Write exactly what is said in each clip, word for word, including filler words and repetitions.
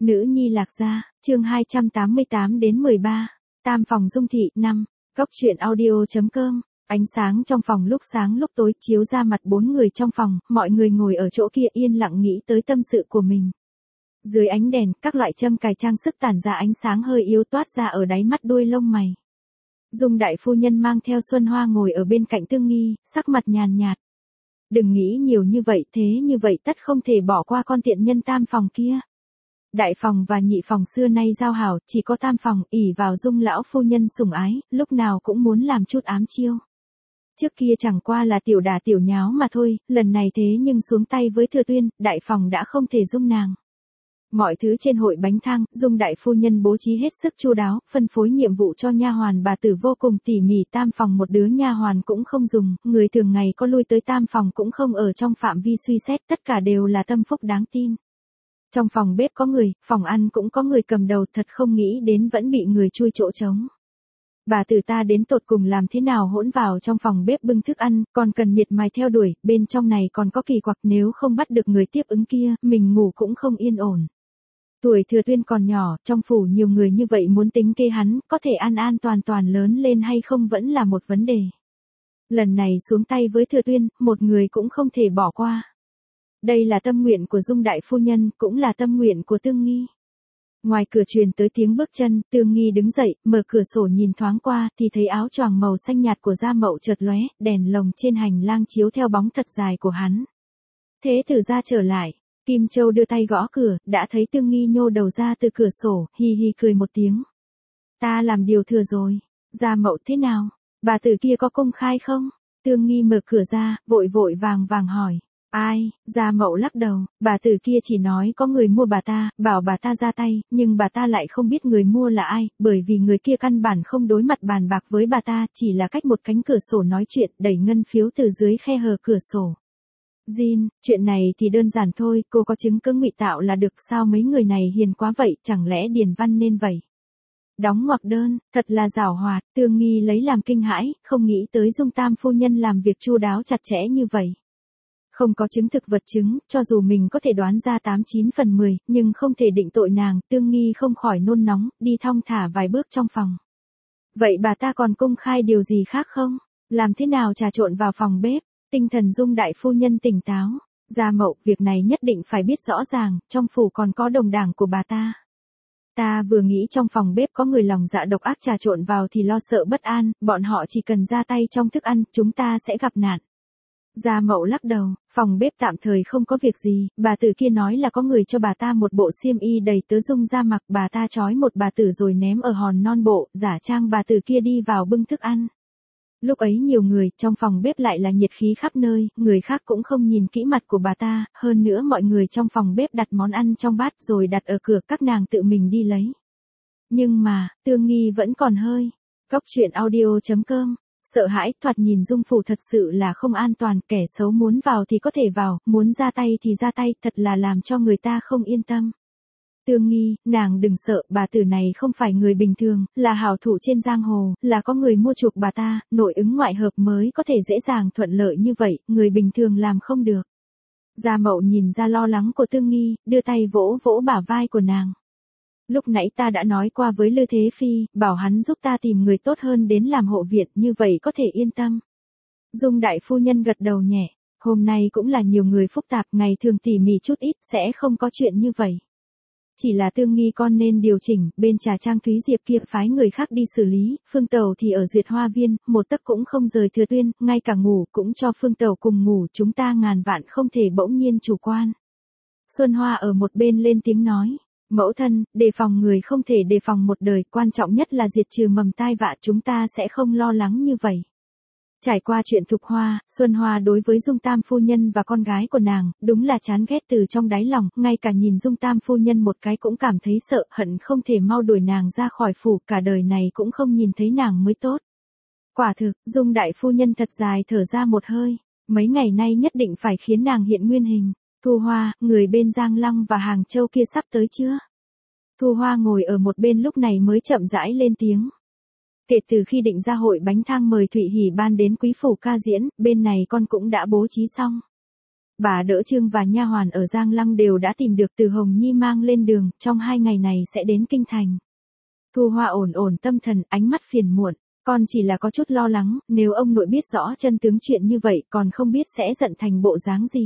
Nữ nhi Lạc Gia, chương hai trăm tám mươi tám đến mười ba, Tam phòng Dung thị, năm, Cốc truyện audio.com, ánh sáng trong phòng lúc sáng lúc tối chiếu ra mặt bốn người trong phòng, mọi người ngồi ở chỗ kia yên lặng nghĩ tới tâm sự của mình. Dưới ánh đèn, các loại châm cài trang sức tản ra ánh sáng hơi yếu toát ra ở đáy mắt đuôi lông mày. Dung đại phu nhân mang theo Xuân Hoa ngồi ở bên cạnh Tương Nghi, sắc mặt nhàn nhạt. Đừng nghĩ nhiều như vậy, thế như vậy tất không thể bỏ qua con tiện nhân tam phòng kia. Đại phòng và nhị phòng xưa nay giao hảo, chỉ có tam phòng ỷ vào Dung lão phu nhân sủng ái, lúc nào cũng muốn làm chút ám chiêu. Trước kia chẳng qua là tiểu đả tiểu nháo mà thôi, lần này thế nhưng xuống tay với Thừa Tuyên, đại phòng đã không thể dung nàng. Mọi thứ trên hội bánh thang, Dung đại phu nhân bố trí hết sức chu đáo, phân phối nhiệm vụ cho nha hoàn bà tử vô cùng tỉ mỉ, tam phòng một đứa nha hoàn cũng không dùng, người thường ngày có lui tới tam phòng cũng không ở trong phạm vi suy xét, tất cả đều là tâm phúc đáng tin. Trong phòng bếp có người, phòng ăn cũng có người cầm đầu, thật không nghĩ đến vẫn bị người chui chỗ trống. Bà tử ta đến tột cùng làm thế nào hỗn vào trong phòng bếp bưng thức ăn, còn cần miệt mài theo đuổi, bên trong này còn có kỳ quặc, nếu không bắt được người tiếp ứng kia, mình ngủ cũng không yên ổn. Tuổi Thừa Tuyên còn nhỏ, trong phủ nhiều người như vậy muốn tính kê hắn, có thể an an toàn toàn lớn lên hay không vẫn là một vấn đề. Lần này xuống tay với Thừa Tuyên, một người cũng không thể bỏ qua. Đây là tâm nguyện của Dung đại phu nhân, cũng là tâm nguyện của Tương Nghi. Ngoài cửa truyền tới tiếng bước chân, Tương Nghi đứng dậy, mở cửa sổ nhìn thoáng qua, thì thấy áo choàng màu xanh nhạt của Gia Mậu chợt lóe, đèn lồng trên hành lang chiếu theo bóng thật dài của hắn. Thế tử gia trở lại, Kim Châu đưa tay gõ cửa, đã thấy Tương Nghi nhô đầu ra từ cửa sổ, hi hi cười một tiếng. Ta làm điều thừa rồi. Gia Mậu thế nào? Bà tử kia có công khai không? Tương Nghi mở cửa ra, vội vội vàng vàng hỏi. Ai? Gia Mậu lắc đầu, bà tử kia chỉ nói có người mua bà ta, bảo bà ta ra tay, nhưng bà ta lại không biết người mua là ai, bởi vì người kia căn bản không đối mặt bàn bạc với bà ta, chỉ là cách một cánh cửa sổ nói chuyện, đẩy ngân phiếu từ dưới khe hở cửa sổ. Jin, chuyện này thì đơn giản thôi, cô có chứng cứ ngụy tạo là được, sao mấy người này hiền quá vậy, chẳng lẽ Điền Văn nên vậy? Đóng ngoặc đơn, thật là giảo hoạt, Tương Nghi lấy làm kinh hãi, không nghĩ tới Dung tam phu nhân làm việc chu đáo chặt chẽ như vậy. Không có chứng thực vật chứng, cho dù mình có thể đoán ra tám chín phần mười, nhưng không thể định tội nàng, Tương Nghi không khỏi nôn nóng, đi thong thả vài bước trong phòng. Vậy bà ta còn công khai điều gì khác không? Làm thế nào trà trộn vào phòng bếp? Tinh thần Dung đại phu nhân tỉnh táo. Gia Mậu, việc này nhất định phải biết rõ ràng, trong phủ còn có đồng đảng của bà ta. Ta vừa nghĩ trong phòng bếp có người lòng dạ độc ác trà trộn vào thì lo sợ bất an, bọn họ chỉ cần ra tay trong thức ăn, chúng ta sẽ gặp nạn. Gia Mậu lắc đầu, phòng bếp tạm thời không có việc gì, bà tử kia nói là có người cho bà ta một bộ xiêm y đầy tớ Dung ra mặc, bà ta trói một bà tử rồi ném ở hòn non bộ, giả trang bà tử kia đi vào bưng thức ăn. Lúc ấy nhiều người, trong phòng bếp lại là nhiệt khí khắp nơi, người khác cũng không nhìn kỹ mặt của bà ta, hơn nữa mọi người trong phòng bếp đặt món ăn trong bát rồi đặt ở cửa, các nàng tự mình đi lấy. Nhưng mà, Tương Nghi vẫn còn hơi. Cốc truyện audio.com, sợ hãi, thoạt nhìn Dung phủ thật sự là không an toàn, kẻ xấu muốn vào thì có thể vào, muốn ra tay thì ra tay, thật là làm cho người ta không yên tâm. Tương Nghi, nàng đừng sợ, bà tử này không phải người bình thường, là hảo thủ trên giang hồ, là có người mua chuộc bà ta, nội ứng ngoại hợp mới có thể dễ dàng thuận lợi như vậy, người bình thường làm không được. Gia Mậu nhìn ra lo lắng của Tương Nghi, đưa tay vỗ vỗ bả vai của nàng. Lúc nãy ta đã nói qua với Lư Thế Phi, bảo hắn giúp ta tìm người tốt hơn đến làm hộ viện, như vậy có thể yên tâm. Dung đại phu nhân gật đầu nhẹ, hôm nay cũng là nhiều người phức tạp, ngày thường tỉ mỉ chút ít, sẽ không có chuyện như vậy. Chỉ là Tương Nghi con nên điều chỉnh, bên Trà Trang Thúy Diệp kia phái người khác đi xử lý, Phương Tẩu thì ở Duyệt Hoa Viên, một tấc cũng không rời Thừa Tuyên, ngay cả ngủ cũng cho Phương Tẩu cùng ngủ, chúng ta ngàn vạn không thể bỗng nhiên chủ quan. Xuân Hoa ở một bên lên tiếng nói, mẫu thân, đề phòng người không thể đề phòng một đời, quan trọng nhất là diệt trừ mầm tai vạ, chúng ta sẽ không lo lắng như vậy. Trải qua chuyện Thục Hoa, Xuân Hoa đối với Dung tam phu nhân và con gái của nàng, đúng là chán ghét từ trong đáy lòng, ngay cả nhìn Dung tam phu nhân một cái cũng cảm thấy sợ, hận không thể mau đuổi nàng ra khỏi phủ, cả đời này cũng không nhìn thấy nàng mới tốt. Quả thực, Dung đại phu nhân thật dài thở ra một hơi, mấy ngày nay nhất định phải khiến nàng hiện nguyên hình. Thu Hoa, người bên Giang Lăng và Hàng Châu kia sắp tới chưa? Thu Hoa ngồi ở một bên lúc này mới chậm rãi lên tiếng. Kể từ khi định ra hội bánh thang mời Thụy Hỉ Ban đến quý phủ ca diễn, bên này con cũng đã bố trí xong. Bà đỡ Trương và nha hoàn ở Giang Lăng đều đã tìm được Từ Hồng Nhi mang lên đường, trong hai ngày này sẽ đến kinh thành. Thu Hoa ổn ổn tâm thần, ánh mắt phiền muộn, con chỉ là có chút lo lắng, nếu ông nội biết rõ chân tướng chuyện như vậy còn không biết sẽ giận thành bộ dáng gì.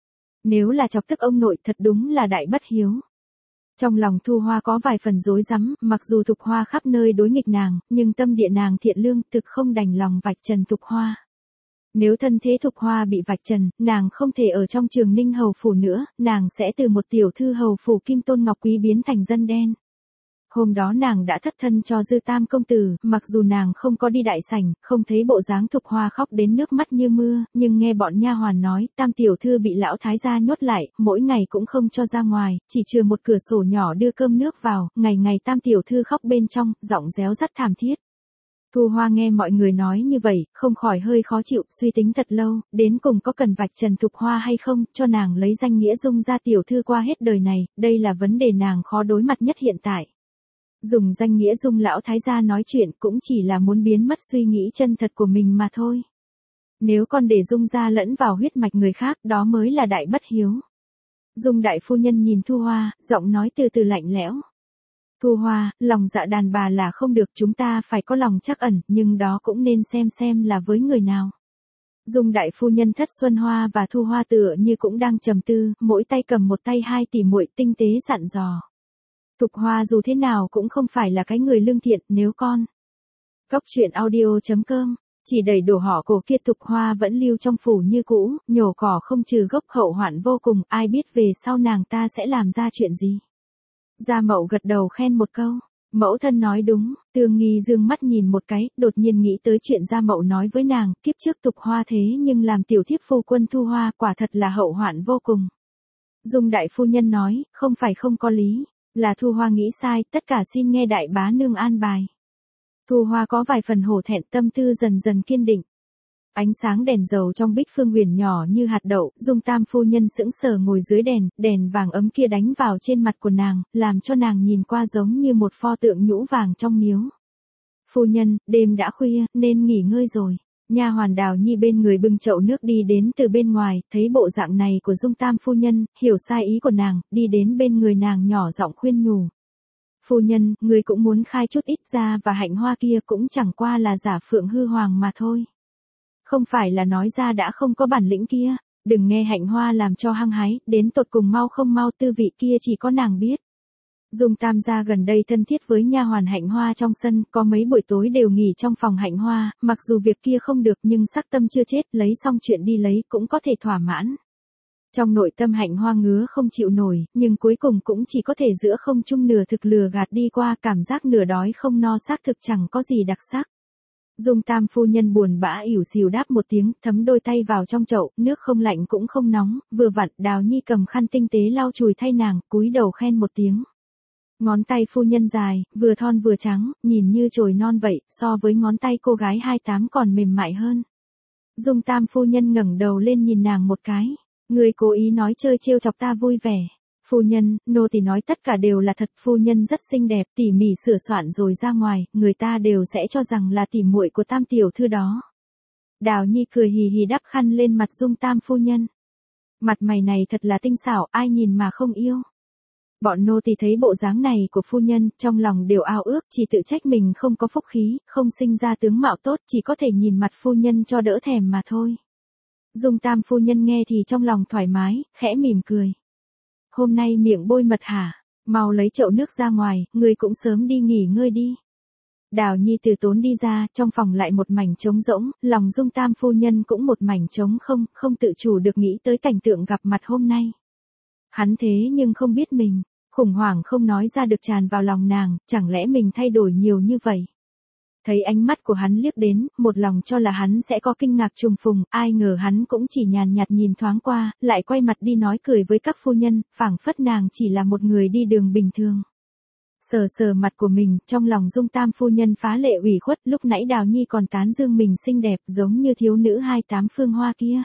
Nếu là chọc tức ông nội thật đúng là đại bất hiếu. Trong lòng Thu Hoa có vài phần rối rắm, mặc dù Thục Hoa khắp nơi đối nghịch nàng, nhưng tâm địa nàng thiện lương, thực không đành lòng vạch trần Thục Hoa. Nếu thân thế Thục Hoa bị vạch trần, nàng không thể ở trong Trường Ninh hầu phủ nữa, nàng sẽ từ một tiểu thư hầu phủ Kim Tôn Ngọc Quý biến thành dân đen. Hôm đó nàng đã thất thân cho Dư Tam công tử, mặc dù nàng không có đi đại sảnh, không thấy bộ dáng Thục Hoa khóc đến nước mắt như mưa, nhưng nghe bọn nha hoàn nói, Tam tiểu thư bị lão thái gia nhốt lại, mỗi ngày cũng không cho ra ngoài, chỉ trừ một cửa sổ nhỏ đưa cơm nước vào, ngày ngày Tam tiểu thư khóc bên trong, giọng réo rắt thảm thiết. Thu Hoa nghe mọi người nói như vậy, không khỏi hơi khó chịu, suy tính thật lâu, đến cùng có cần vạch trần Thục Hoa hay không, cho nàng lấy danh nghĩa Dung gia tiểu thư qua hết đời này, đây là vấn đề nàng khó đối mặt nhất hiện tại. Dùng danh nghĩa Dung lão thái gia nói chuyện cũng chỉ là muốn biến mất suy nghĩ chân thật của mình mà thôi. Nếu còn để Dung gia lẫn vào huyết mạch người khác, đó mới là đại bất hiếu. Dung đại phu nhân nhìn Thu Hoa, giọng nói từ từ lạnh lẽo. Thu Hoa, lòng dạ đàn bà là không được, chúng ta phải có lòng trắc ẩn, nhưng đó cũng nên xem xem là với người nào. Dung đại phu nhân Thất Xuân Hoa và Thu Hoa tựa như cũng đang trầm tư, mỗi tay cầm một tay hai tỷ muội tinh tế dặn dò. Thục Hoa dù thế nào cũng không phải là cái người lương thiện, nếu con. Cóc truyện audio chấm com, chỉ đẩy đổ họ cổ kia Thục Hoa vẫn lưu trong phủ như cũ, nhổ cỏ không trừ gốc, hậu hoạn vô cùng, ai biết về sau nàng ta sẽ làm ra chuyện gì. Gia Mậu gật đầu khen một câu, mẫu thân nói đúng, Tương Nghi dương mắt nhìn một cái, đột nhiên nghĩ tới chuyện Gia Mậu nói với nàng, kiếp trước Thục Hoa thế nhưng làm tiểu thiếp phu quân Thu Hoa, quả thật là hậu hoạn vô cùng. Dung đại phu nhân nói, không phải không có lý. Là Thu Hoa nghĩ sai, tất cả xin nghe đại bá nương an bài. Thu Hoa có vài phần hổ thẹn, tâm tư dần dần kiên định. Ánh sáng đèn dầu trong bích phương huyền nhỏ như hạt đậu, Dung Tam phu nhân sững sờ ngồi dưới đèn, đèn vàng ấm kia đánh vào trên mặt của nàng, làm cho nàng nhìn qua giống như một pho tượng nhũ vàng trong miếu. Phu nhân, đêm đã khuya, nên nghỉ ngơi rồi. Nha hoàn Đào Nhi bên người bưng chậu nước đi đến từ bên ngoài, thấy bộ dạng này của Dung Tam phu nhân, hiểu sai ý của nàng, đi đến bên người nàng nhỏ giọng khuyên nhủ. Phu nhân, người cũng muốn khai chút ít ra, và Hạnh Hoa kia cũng chẳng qua là giả phượng hư hoàng mà thôi. Không phải là nói ra đã không có bản lĩnh kia, đừng nghe Hạnh Hoa làm cho hăng hái, đến tột cùng mau không mau tư vị kia chỉ có nàng biết. Dung Tam gia gần đây thân thiết với nha hoàn Hạnh Hoa trong sân, có mấy buổi tối đều nghỉ trong phòng Hạnh Hoa, mặc dù việc kia không được nhưng sắc tâm chưa chết, lấy xong chuyện đi lấy cũng có thể thỏa mãn. Trong nội tâm Hạnh Hoa ngứa không chịu nổi, nhưng cuối cùng cũng chỉ có thể giữa không trung nửa thực lừa gạt đi qua, cảm giác nửa đói không no xác thực chẳng có gì đặc sắc. Dung Tam phu nhân buồn bã ỉu xìu đáp một tiếng, thấm đôi tay vào trong chậu, nước không lạnh cũng không nóng, vừa vặn Đào Nhi cầm khăn tinh tế lau chùi thay nàng, cúi đầu khen một tiếng. Ngón tay phu nhân dài, vừa thon vừa trắng, nhìn như chồi non vậy, so với ngón tay cô gái hai tám còn mềm mại hơn. Dung Tam phu nhân ngẩng đầu lên nhìn nàng một cái, người cố ý nói chơi trêu chọc ta vui vẻ. Phu nhân, nô tỳ nói tất cả đều là thật, phu nhân rất xinh đẹp, tỉ mỉ sửa soạn rồi ra ngoài, người ta đều sẽ cho rằng là tỉ muội của Tam tiểu thư đó. Đào Nhi cười hì hì đắp khăn lên mặt Dung Tam phu nhân. Mặt mày này thật là tinh xảo, ai nhìn mà không yêu. Bọn nô tỳ thấy bộ dáng này của phu nhân, trong lòng đều ao ước, chỉ tự trách mình không có phúc khí, không sinh ra tướng mạo tốt, chỉ có thể nhìn mặt phu nhân cho đỡ thèm mà thôi. Dung Tam phu nhân nghe thì trong lòng thoải mái, khẽ mỉm cười. Hôm nay miệng bôi mật hả? Mau lấy chậu nước ra ngoài, người cũng sớm đi nghỉ ngơi đi. Đào Nhi từ tốn đi ra, trong phòng lại một mảnh trống rỗng, lòng Dung Tam phu nhân cũng một mảnh trống không, không tự chủ được nghĩ tới cảnh tượng gặp mặt hôm nay. Hắn thế nhưng không biết mình, khủng hoảng không nói ra được tràn vào lòng nàng, chẳng lẽ mình thay đổi nhiều như vậy? Thấy ánh mắt của hắn liếc đến, một lòng cho là hắn sẽ có kinh ngạc trùng phùng, ai ngờ hắn cũng chỉ nhàn nhạt nhìn thoáng qua, lại quay mặt đi nói cười với các phu nhân, phảng phất nàng chỉ là một người đi đường bình thường. Sờ sờ mặt của mình, trong lòng Dung Tam phu nhân phá lệ ủy khuất, lúc nãy Đào Nhi còn tán dương mình xinh đẹp giống như thiếu nữ hai tám phương hoa kia.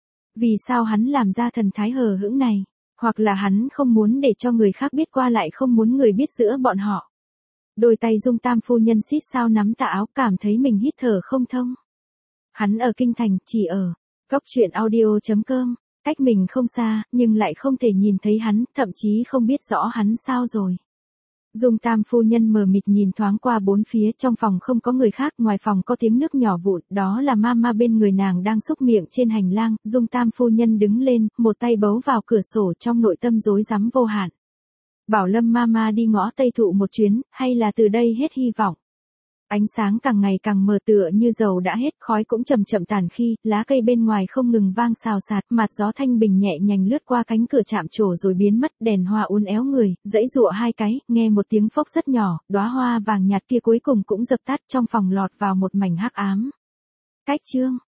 Vì sao hắn làm ra thần thái hờ hững này? Hoặc là hắn không muốn để cho người khác biết qua lại không muốn người biết giữa bọn họ. Đôi tay Dung Tam phu nhân xít sao nắm tà áo, cảm thấy mình hít thở không thông. Hắn ở kinh thành, chỉ ở cóc truyện audio chấm com. Cách mình không xa, nhưng lại không thể nhìn thấy hắn, thậm chí không biết rõ hắn sao rồi. Dung Tam phu nhân mờ mịt nhìn thoáng qua bốn phía, trong phòng không có người khác, ngoài phòng có tiếng nước nhỏ vụn, đó là Mama bên người nàng đang xúc miệng trên hành lang. Dung Tam phu nhân đứng lên, một tay bấu vào cửa sổ, trong nội tâm rối rắm vô hạn. Bảo Lâm Mama đi ngõ Tây Thụ một chuyến, hay là từ đây hết hy vọng. Ánh sáng càng ngày càng mờ, tựa như dầu đã hết, khói cũng chậm chậm tàn khi, lá cây bên ngoài không ngừng vang xào xạc, mặt gió thanh bình nhẹ nhàng lướt qua cánh cửa chạm trổ rồi biến mất, đèn hoa uốn éo người, dãy dụa hai cái, nghe một tiếng phốc rất nhỏ, đóa hoa vàng nhạt kia cuối cùng cũng dập tắt, trong phòng lọt vào một mảnh hắc ám. Cách chương